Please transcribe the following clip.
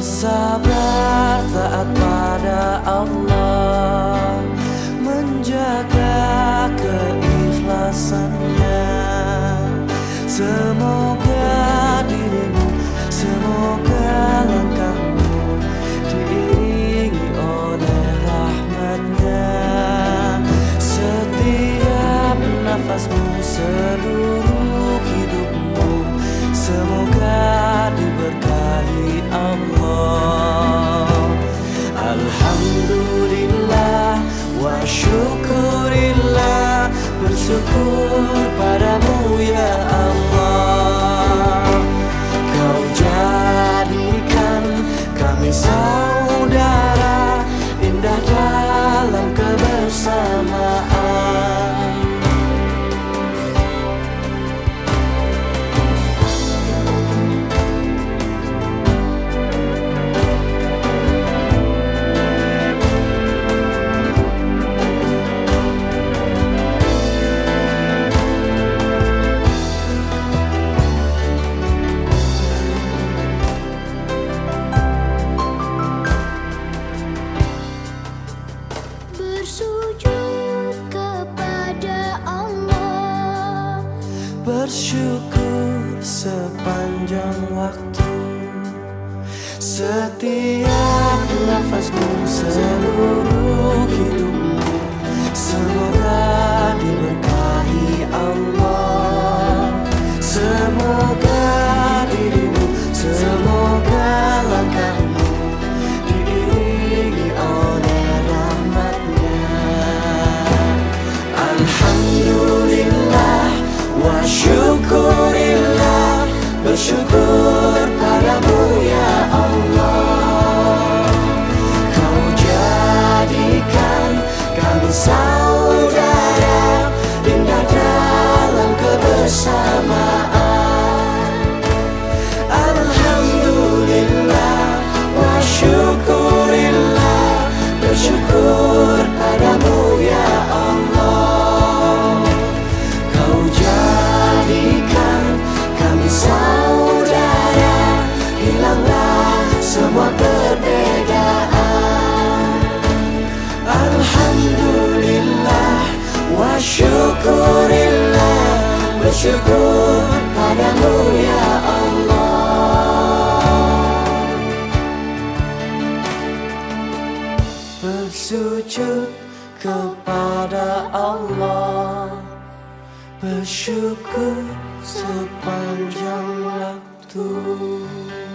bersabar taat pada Allah, menjaga keikhlasannya. Semoga dirimu, semoga langkahmu diiringi oleh rahmatnya. Setiap nafasmu, seluruh hidupmu, semoga diberkahi Allah. Alhamdulillah wa syukurillah, bersyukur padamu ya Allah. Kau jadikan kami saudara, indah dalam kebersamaan. Bersujud kepada Allah, bersyukur sepanjang waktu. Setiap nafasmu, seluruh hidupmu, semoga diberkahi Allah. Semoga dirimu, semoga langkahmu diiringi oleh rahmatnya. Alhamdulillah wa syukurillah, bersyukur padamu ya Allah. Kau jadikan kami saudara, indah dalam kebersamaan. Alhamdulillah wa syukurillah, bersyukur padamu ya Allah. Kau jadikan kami saudara, hilanglah semua perbedaan. Alhamdulillah wa syukurillah, bersyukur padamu ya Allah. Bersujud kepada Allah, bersyukur sepanjang waktu.